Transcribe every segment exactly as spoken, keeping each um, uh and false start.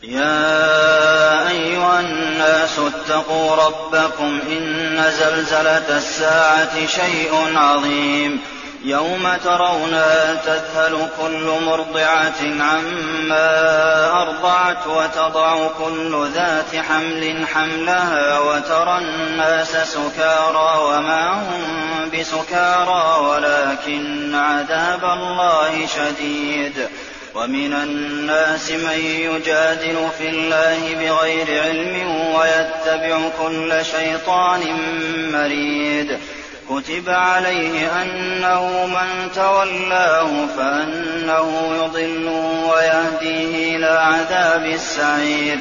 يَا أَيُّهَا النَّاسُ اتَّقُوا رَبَّكُمْ إِنَّ زَلْزَلَةَ السَّاعَةِ شَيْءٌ عَظِيمٌ يَوْمَ تَرَوْنَهَا تَذْهَلُ كُلُّ مُرْضِعَةٍ عَمَّا أَرْضَعَتْ وَتَضَعُ كُلُّ ذَاتِ حَمْلٍ حَمْلَهَا وَتَرَى النَّاسَ سُكَارَىٰ وَمَا هُم بِسُكَارَىٰ وَلَٰكِنَّ عَذَابَ اللَّهِ شَدِيدٌ وَمِنَ النَّاسِ مَن يُجَادِلُ فِي اللَّهِ بِغَيْرِ عِلْمٍ وَيَتَّبِعُ كُلَّ شَيْطَانٍ مَّرِيدٍ كُتِبَ عَلَيْهِ أَنَّهُ مَن تَوَلَّاهُ فَأَنَّهُ يُضِلُّهُ وَيَهْدِيهِ إِلَىٰ عَذَابِ السَّعِيرِ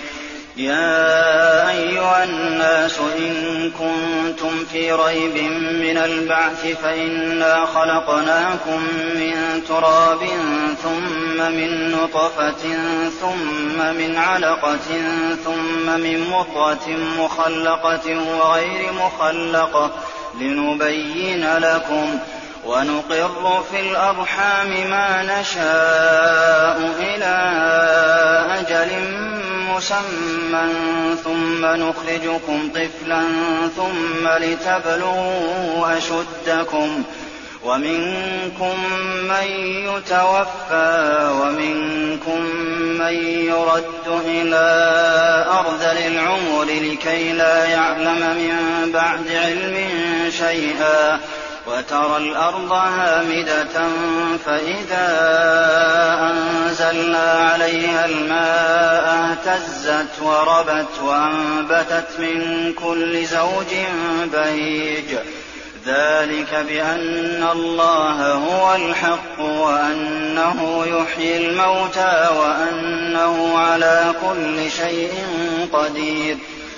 يَا أَيُّهَا النَّاسُ إِن كُنتُمْ فِي رَيْبٍ مِّنَ الْبَعْثِ فَإِنَّا خَلَقْنَاكُم مِّن تُرَابٍ ثُمَّ مِن نُّطْفَةٍ ثُمَّ مِنْ عَلَقَةٍ ثُمَّ مِن مُّضْغَةٍ مُّخَلَّقَةٍ وَغَيْرِ مُخَلَّقَةٍ لِّنُبَيِّنَ لَكُمْ ۚ وَنُقِرُّ فِي الْأَرْحَامِ مَا نَشَاءُ إِلَىٰ أَجَلٍ مُّسَمًّى ثُمَّ نُخْرِجُكُمْ طِفْلًا ثُمَّ لِتَبْلُغُوا أَشُدَّكُمْ ۖ وَمِنكُم مَّن يُتَوَفَّىٰ وَمِنكُم مَّن يُرَدُّ إِلَىٰ أَرْذَلِ الْعُمُرِ لِكَيْ لَا يَعْلَمَ مِن بَعْدِ عِلْمٍ شَيْئًا وَتَرَى الْأَرْضَ هَامِدَةً فَإِذَا أَنزَلْنَا عَلَيْهَا الْمَاءَ اهْتَزَّتْ وَرَبَتْ وَأَنبَتَتْ مِن كُلِّ زَوْجٍ بَهِيجٍ ذَٰلِكَ بِأَنَّ اللَّهَ هُوَ الْحَقُّ وَأَنَّهُ يُحْيِي الْمَوْتَىٰ وَأَنَّهُ عَلَىٰ كُلِّ شَيْءٍ قَدِيرٌ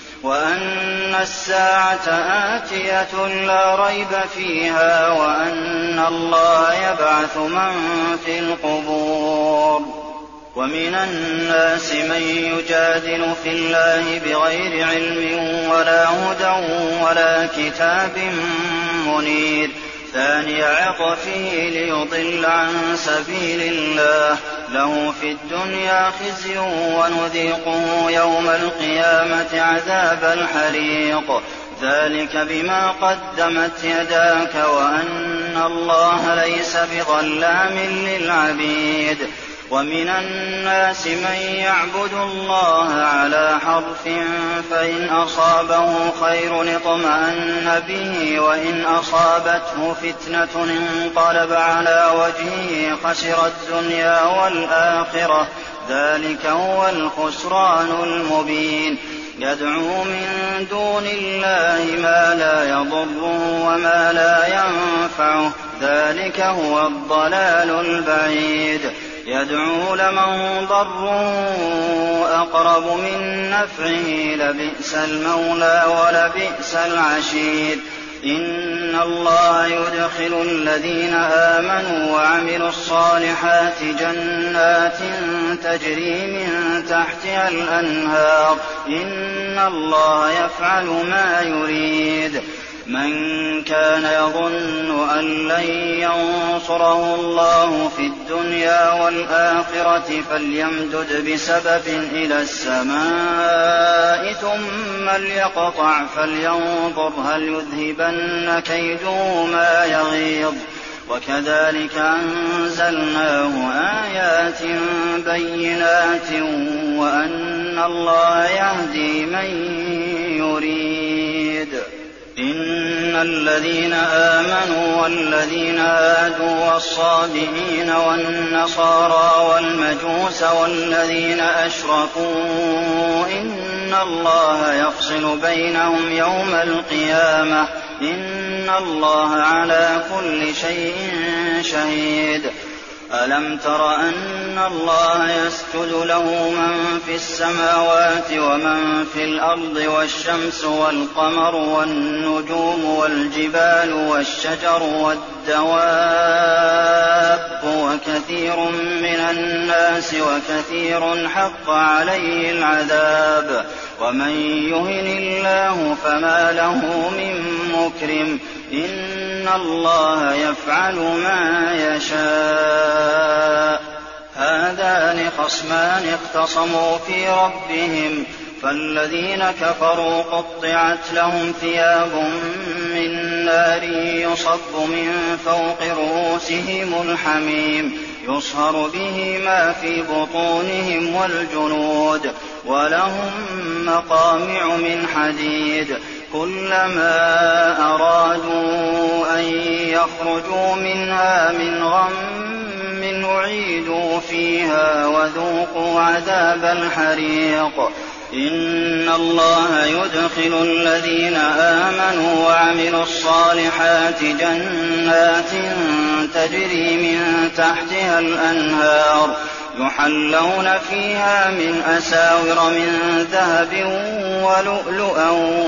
وَأَنَّ السَّاعَةَ آتِيَةٌ لَّا رَيْبَ فِيهَا وَأَنَّ اللَّهَ يَبْعَثُ مَن فِي الْقُبُورِ وَمِنَ النَّاسِ مَن يُجَادِلُ فِي اللَّهِ بِغَيْرِ عِلْمٍ وَلَا هُدًى وَلَا كِتَابٍ مُّنِيرٍ ثَانِيَ عِطْفِهِ لِيُضِلَّ عَن سَبِيلِ اللَّهِ ۖ لَهُ فِي الدُّنْيَا خِزْيٌ وَنُذِيقُهُ يَوْمَ الْقِيَامَةِ عَذَابَ الْحَرِيقِ ذَٰلِكَ بِمَا قَدَّمَتْ يَدَاكَ وَأَنَّ اللَّهَ لَيْسَ بِظَلَّامٍ لِّلْعَبِيدِ وَمِنَ النَّاسِ مَن يَعْبُدُ اللَّهَ عَلَىٰ حَرْفٍ فَإِنْ أَصَابَهُ خَيْرٌ اطْمَأَنَّ بِهِ وَإِنْ أَصَابَتْهُ فِتْنَةٌ انقَلَبَ عَلَىٰ وَجْهِهِ خَسِرَ الدُّنْيَا وَالْآخِرَةَ ۚ ذَٰلِكَ هُوَ الْخُسْرَانُ الْمُبِينُ يَدْعُو مِن دُونِ اللَّهِ مَا لَا يَضُرُّهُ وَمَا لَا يَنفَعُهُ ۚ ذَٰلِكَ هُوَ الضَّلَالُ الْبَعِيدُ يَدْعُو لَمَن ضَرُّهُ أَقْرَبُ مِن نَّفْعِهِ ۚ لَبِئْسَ الْمَوْلَىٰ وَلَبِئْسَ الْعَشِيرُ إِنَّ اللَّهَ يُدْخِلُ الَّذِينَ آمَنُوا وَعَمِلُوا الصَّالِحَاتِ جَنَّاتٍ تَجْرِي مِن تَحْتِهَا الْأَنْهَارُ ۚ إِنَّ اللَّهَ يَفْعَلُ مَا يُرِيدُ مَن كَانَ يَظُنُّ أَن لَّن يَنصُرَهُ اللَّهُ فِي الدُّنْيَا وَالْآخِرَةِ فَلْيَمْدُدْ بِسَبَبٍ إِلَى السَّمَاءِ ثُمَّ لْيَقْطَعْ فَلْيَنظُرْ هَلْ يُذْهِبَنَّ كَيْدُهُ مَا يَغِيظُ وَكَذَٰلِكَ أَنزَلْنَاهُ آيَاتٍ بَيِّنَاتٍ وَأَنَّ اللَّهَ يَهْدِي مَن يُرِيدُ إِنَّ الَّذِينَ آمَنُوا وَالَّذِينَ هَادُوا وَالصَّابِئِينَ وَالنَّصَارَىٰ وَالْمَجُوسَ وَالَّذِينَ أَشْرَكُوا إِنَّ اللَّهَ يَفْصِلُ بَيْنَهُمْ يَوْمَ الْقِيَامَةِ ۚ إِنَّ اللَّهَ عَلَىٰ كُلِّ شَيْءٍ شَهِيدٌ أَلَمْ تَرَ أَنَّ اللَّهَ يَسْجُدُ لَهُ مَن فِي السَّمَاوَاتِ وَمَن فِي الْأَرْضِ وَالشَّمْسُ وَالْقَمَرُ وَالنُّجُومُ وَالْجِبَالُ وَالشَّجَرُ وَالدَّوَابُّ وَكَثِيرٌ مِّنَ النَّاسِ وَكَثِيرٌ حَقَّ عَلَيْهِ الْعَذَابُ وَمَن يُهِنِ اللَّهُ فَمَا لَهُ مِن مُّكْرِمٍ إِنَّ اللَّهَ يَفْعَلُ مَا يَشَاءُ هذان خصمان اختصموا في ربهم فالذين كفروا قطعت لهم ثياب من نار يصب من فوق رؤوسهم الحميم يصهر به ما في بطونهم والجلود ولهم مقامع من حديد كلما أرادوا أن يخرجوا منها من غم أعيدوا فيها وذوقوا عذاب الحريق إن الله يدخل الذين آمنوا وعملوا الصالحات جنات تجري من تحتها الأنهار يحلون فيها من أساور من ذهب ولؤلؤا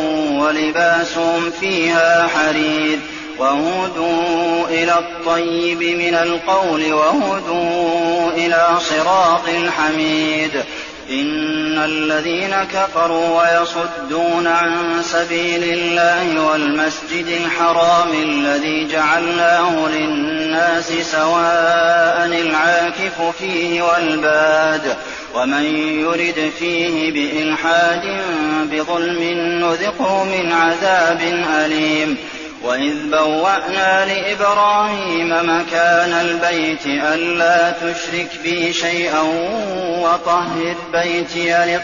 ولباسهم فيها حرير وهدوا إلى الطيب من القول وهدوا إلى صراط الحميد إن الذين كفروا ويصدون عن سبيل الله والمسجد الحرام الذي جعلناه للناس سواء العاكف فيه والباد ومن يرد فيه بإلحاد بظلم نذقه من عذاب أليم وإذ بوأنا لإبراهيم مكان البيت ألا تشرك بي شيئا وطهر بيتي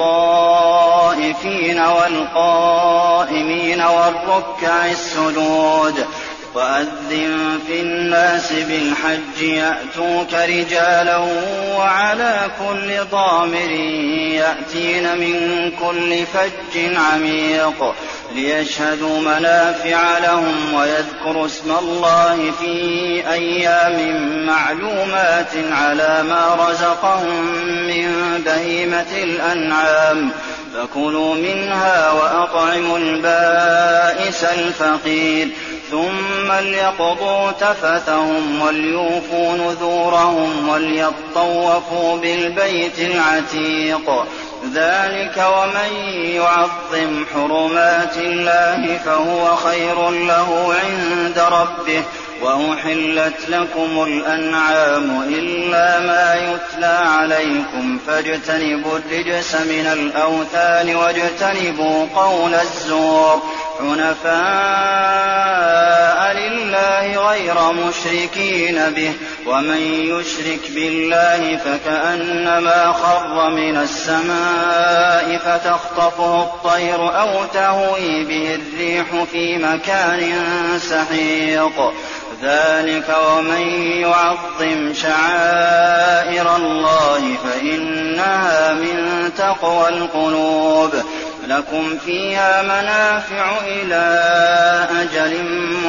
للطائفين والقائمين والركع السجود وأذن في الناس بالحج يأتوك رجالا وعلى كل ضامر يأتين من كل فج عميق ليشهدوا منافع لهم ويذكروا اسم الله في أيام معلومات على ما رزقهم من بهيمة الأنعام فكلوا منها وأطعموا البائس الفقير ثم ليقضوا تفثهم وليوفوا نذورهم وليطوفوا بالبيت العتيق ذلك ومن يعظم حرمات الله فهو خير له عند ربه وأحلت لكم الأنعام إلا ما يتلى عليكم فاجتنبوا الرجس من الأوثان واجتنبوا قول الزور حنفاء لله غير مشركين به ومن يشرك بالله فكأنما خر من السماء فتخطفه الطير أو تهوي به الريح في مكان سحيق ذلك ومن يعظم شعائر الله فإنها من تقوى القلوب لكم فيها منافع إلى أجل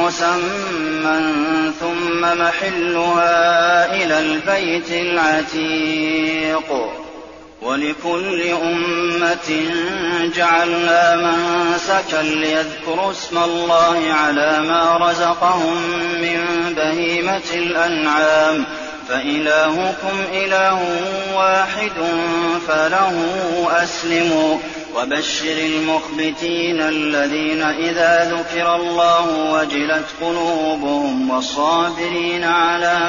مسمى ثم محلها إلى البيت العتيق ولكل أمة جعلنا منسكا ليذكروا اسم الله على ما رزقهم من بهيمة الأنعام فإلهكم إله واحد فله أسلموا وبشر المخبتين الذين إذا ذكر الله وجلت قلوبهم والصابرين على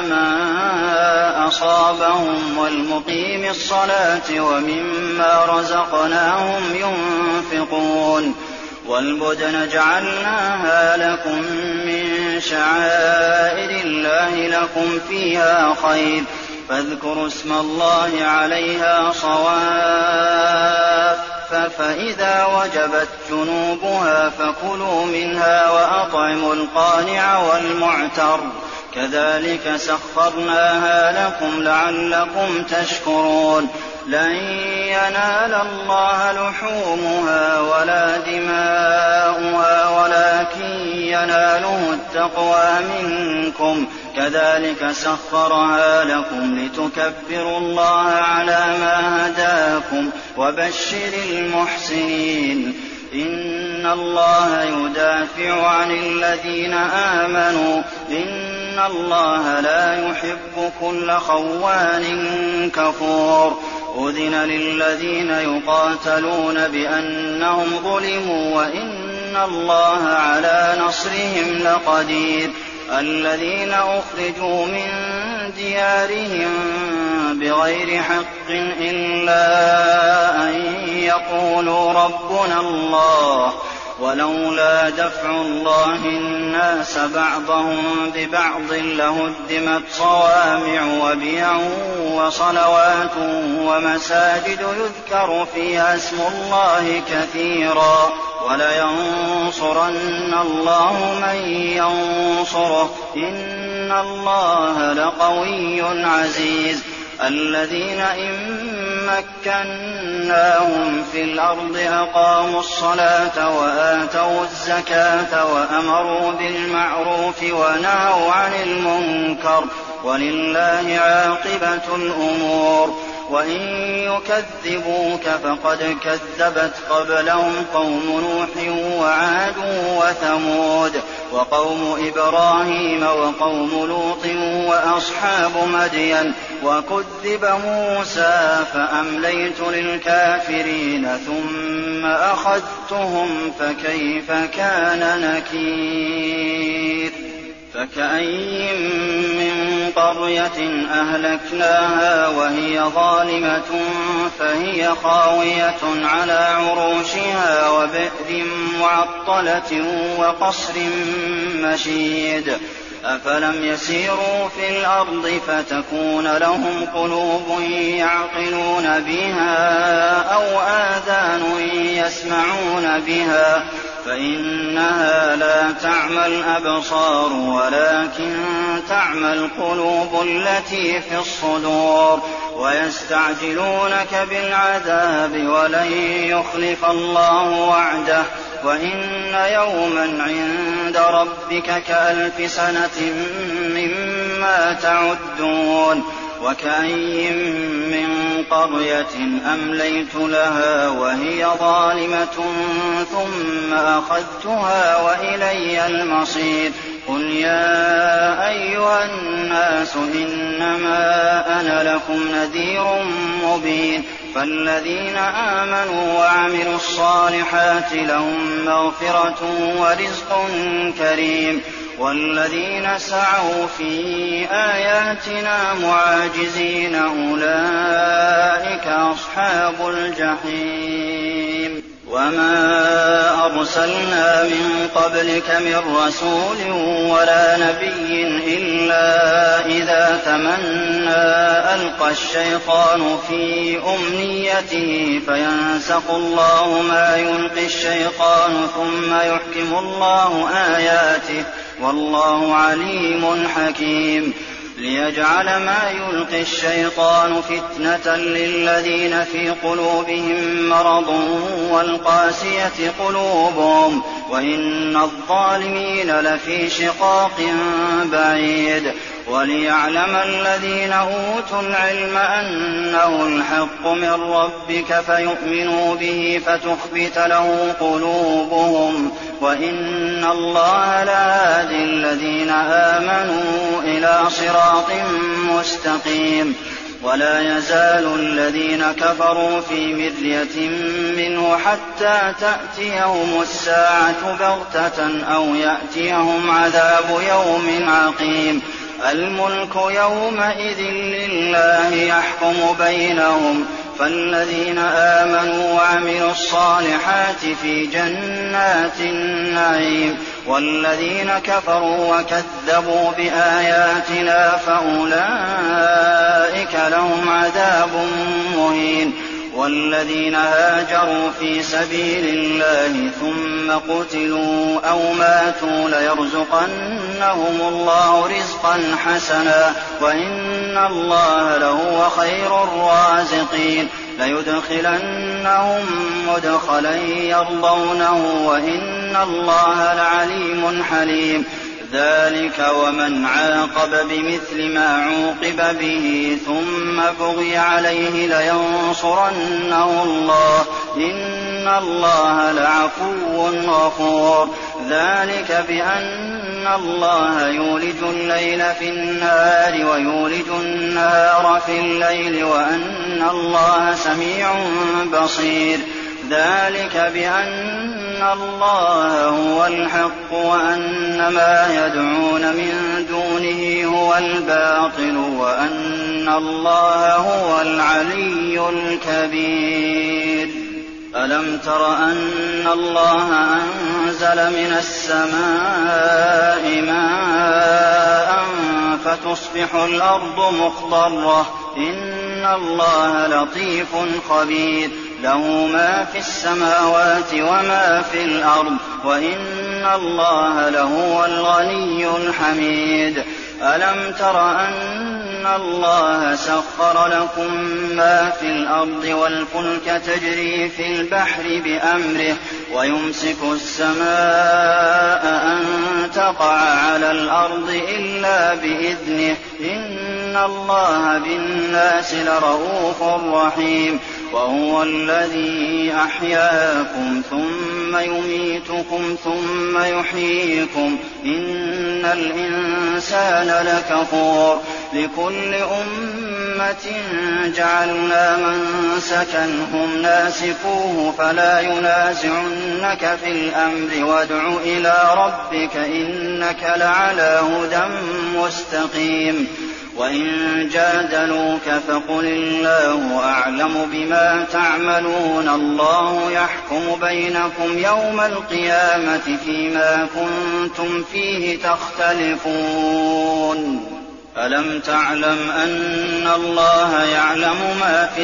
ما أصابهم والمقيم الصلاة ومما رزقناهم ينفقون والبدن جعلناها لكم من شعائر الله لكم فيها خير فاذكروا اسم الله عليها صواف فإذا وجبت جنوبها فكلوا منها وأطعموا القانع والمعتر كذلك سخرناها لكم لعلكم تشكرون لن ينال الله لحومها ولا دماؤها ولكن يناله التقوى منكم كذلك سخرها لكم لتكبروا الله على ما هداكم وبشر المحسنين إن الله يدافع عن الذين آمنوا إن الله لا يحب كل خوان كفور أذن للذين يقاتلون بأنهم ظلموا وإن الله على نصرهم لقدير الذين أخرجوا من ديارهم بغير حق إلا أن يقولوا ربنا الله ولولا دفع الله الناس بعضهم ببعض لهدمت صوامع وبيع وصلوات ومساجد يذكر فيها اسم الله كثيرا ولينصرن الله من ينصره إن الله لقوي عزيز الذين إن مكناهم في الأرض أقاموا الصلاة وآتوا الزكاة وأمروا بالمعروف ونهوا عن المنكر ولله عاقبة الأمور وإن يكذبوك فقد كذبت قبلهم قوم نوح وعاد وثمود وقوم إبراهيم وقوم لوط وأصحاب مدين وكذب موسى فأمليت للكافرين ثم أخذتهم فكيف كان نكير فكأين من قرية أهلكناها وهي ظالمة فهي خاوية على عروشها وبئر معطلة وقصر مشيد أفلم يسيروا في الأرض فتكون لهم قلوب يعقلون بها أو آذان يسمعون بها فإنها لا تعمى الأبصار ولكن تعمى القلوب التي في الصدور ويستعجلونك بالعذاب ولن يخلف الله وعده وإن يوما عند ربك كألف سنة مما تعدون وكأين من قرية أمليت لها وهي ظالمة ثم أخذتها وإلي المصير قل يا أيها الناس إنما أنا لكم نذير مبين فالذين آمنوا وعملوا الصالحات لهم مغفرة ورزق كريم والذين سعوا في آياتنا معاجزين أولئك أصحاب الجحيم وما أرسلنا من قبلك من رسول ولا نبي إلا إذا تمنى ألقى الشيطان في أمنيته فينسخ الله ما يلقي الشيطان ثم يحكم الله آياته والله عليم حكيم ليجعل ما يلقي الشيطان فتنة للذين في قلوبهم مرض والقاسية قلوبهم وإن الظالمين لفي شقاق بعيد وليعلم الذين أوتوا العلم أنه الحق من ربك فيؤمنوا به فتخبت له قلوبهم وإن الله لهادي الذين آمنوا إلى صراط مستقيم ولا يزال الذين كفروا في مرية منه حتى تأتيهم الساعة بغتة أو يأتيهم عذاب يوم عقيم الملك يومئذ لله يحكم بينهم فالذين آمنوا وعملوا الصالحات في جنات النعيم والذين كفروا وكذبوا بآياتنا فأولئك لهم عذاب مهين والذين هاجروا في سبيل الله ثم قتلوا أو ماتوا ليرزقنهم الله رزقا حسنا وإن الله لهو خير الرازقين ليدخلنهم مدخلا يرضونه وإن الله لعليم حليم ذلك ومن عاقب بمثل ما عوقب به ثم بغي عليه لينصرنه الله إن الله لعفو غفور ذلك بأن الله يولج الليل في النهار ويولج النهار في الليل وأن الله سميع بصير ذلك بأن اللَّهَ هُوَ الْحَقُّ وَأَنَّ مَا يَدْعُونَ مِن دُونِهِ هُوَ الْبَاطِلُ وَأَنَّ اللَّهَ هُوَ الْعَلِيُّ الْكَبِيرُ. أَلَمْ تَرَ أَنَّ اللَّهَ أَنزَلَ مِنَ السَّمَاءِ مَاءً فَتُصْبِحُ الْأَرْضُ مُخْضَرَّةً ۗ إِنَّ اللَّهَ لَطِيفٌ خَبِيرٌ. لَّهُ مَا فِي السَّمَاوَاتِ وَمَا فِي الْأَرْضِ ۗ وَإِنَّ اللَّهَ لَهُوَ الْغَنِيُّ الْحَمِيدُ. أَلَمْ تَرَ أَنَّ اللَّهَ سَخَّرَ لَكُم مَّا فِي الْأَرْضِ وَالْفُلْكَ تَجْرِي فِي الْبَحْرِ بِأَمْرِهِ وَيُمْسِكُ السَّمَاءَ أَن تَقَعَ عَلَى الْأَرْضِ إِلَّا بِإِذْنِهِ ۗ إِنَّ اللَّهَ بِالنَّاسِ لَرَءُوفٌ رَّحِيمٌ. وَهُوَ الَّذِي أَحْيَاكُمْ ثُمَّ يُمِيتُكُمْ ثُمَّ يُحْيِيكُمْ ۗ إِنَّ الْإِنسَانَ لَكَفُورٌ. لِكُلِّ أُمَّةٍ جَعَلْنَا مَنسَكًا هُمْ نَاسِكُوهُ فَلَا يُنَازِعُنَّكَ فِي الْأَمْرِ وَادْعُ إِلَىٰ رَبِّكَ إِنَّكَ لَعَلَىٰ هُدًى مُّسْتَقِيمٍ. وَإِن جَادَلُوكَ فَقُلِ اللَّهُ أَعْلَمُ بِمَا تَعْمَلُونَ. اللَّهُ يَحْكُمُ بَيْنَكُمْ يَوْمَ الْقِيَامَةِ فِيمَا كُنتُمْ فِيهِ تَخْتَلِفُونَ. أَلَمْ تَعْلَمْ أَنَّ اللَّهَ يَعْلَمُ مَا فِي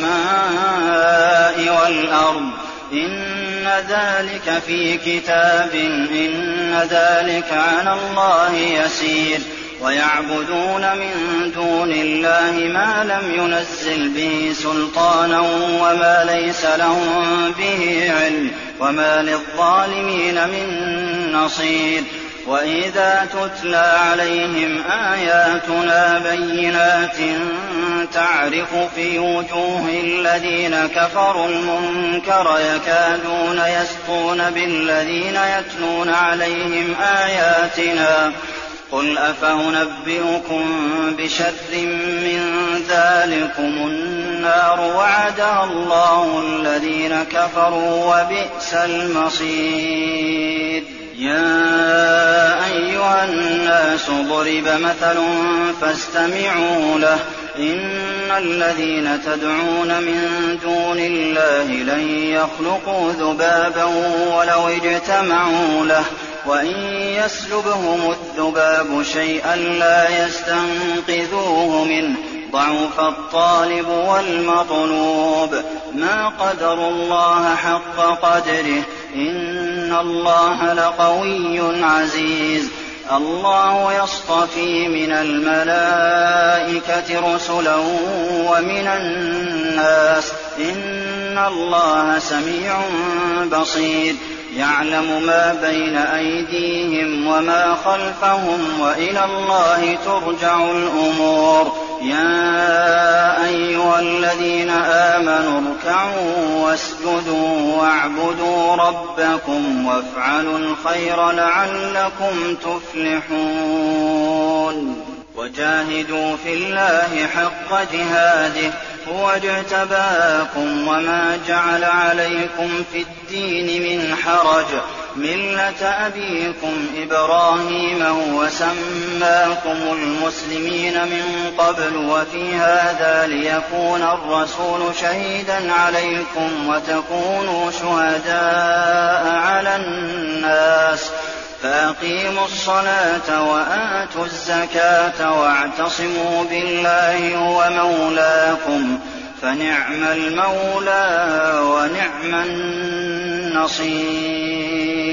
السَّمَاءِ وَالْأَرْضِ ۗ إِنَّ ذَٰلِكَ فِي كِتَابٍ ۚ إِنَّ ذَٰلِكَ عَلَى اللَّهِ يَسِيرٌ. وَيَعْبُدُونَ مِن دُونِ اللَّهِ مَا لَمْ يُنَزِّلْ بِهِ سُلْطَانًا وَمَا لَيْسَ لَهُم بِهِ عِلْمٌ ۗ وَمَا لِلظَّالِمِينَ مِن نَّصِيرٍ. وَإِذَا تُتْلَىٰ عَلَيْهِمْ آيَاتُنَا بَيِّنَاتٍ تَعْرِفُ فِي وُجُوهِ الَّذِينَ كَفَرُوا الْمُنكَرَ يَكَادُونَ يَسْطُونَ بِالَّذِينَ يَتْلُونَ عَلَيْهِمْ آيَاتِنَا. قُلْ أَفَأُنَبِّئُكُم بِشَرٍّ مِّن ذَٰلِكُمُ النَّارُ وَعَدَهَا اللَّهُ الَّذِينَ كَفَرُوا ۖ وَبِئْسَ الْمَصِيرُ. يَا أَيُّهَا النَّاسُ ضُرِبَ مَثَلٌ فَاسْتَمِعُوا لَهُ. إِنَّ الَّذِينَ تَدْعُونَ مِن دُونِ اللَّهِ لَن يَخْلُقُوا ذُبَابًا وَلَوِ اجْتَمَعُوا لَهُ، وَإِن يَسْلُبْهُمُ الذُّبَابُ شَيْئًا لَّا يَسْتَنقِذُوهُ مِنْهُ ۚ ضَعُفَ الطَّالِبُ وَالْمَطْلُوبُ. مَا قَدَرُوا اللَّهَ حَقَّ قَدْرِهِ ۗ إِنَّ اللَّهَ لَقَوِيٌّ عَزِيزٌ. اللَّهُ يَصْطَفِي مِنَ الْمَلَائِكَةِ رُسُلًا وَمِنَ النَّاسِ ۚ إِنَّ اللَّهَ سَمِيعٌ بَصِيرٌ. يَعْلَمُ مَا بَيْنَ أَيْدِيهِمْ وَمَا خَلْفَهُمْ ۖ وَإِلَى اللَّهِ تُرْجَعُ الْأُمُورُ. يَا أَيُّهَا الَّذِينَ آمَنُوا ارْكَعُوا وَاسْجُدُوا وَاعْبُدُوا رَبَّكُمْ وَافْعَلُوا الْخَيْرَ لَعَلَّكُمْ تُفْلِحُونَ. وَجَاهِدُوا فِي اللَّهِ حَقَّ جِهَادِهِ ۚ هُوَ اجْتَبَاكُمْ وَمَا جَعَلَ عَلَيْكُمْ فِي الدِّينِ مِنْ حَرَجٍ ۚ مِّلَّةَ أَبِيكُمْ إِبْرَاهِيمَ هُوَ سَمَّاكُمُ الْمُسْلِمِينَ مِن قَبْلُ وَفِي هَٰذَا لِيَكُونَ الرَّسُولُ شَهِيدًا عَلَيْكُمْ وَتَكُونُوا شُهَدَاءَ عَلَى النَّاسِ. فَأَقِيمُوا الصَّلَاةَ وَآتُوا الزَّكَاةَ وَاعْتَصِمُوا بِاللَّهِ هُوَ مَوْلَاكُمْ ۖ فَنِعْمَ الْمَوْلَىٰ وَنِعْمَ النَّصِيرُ.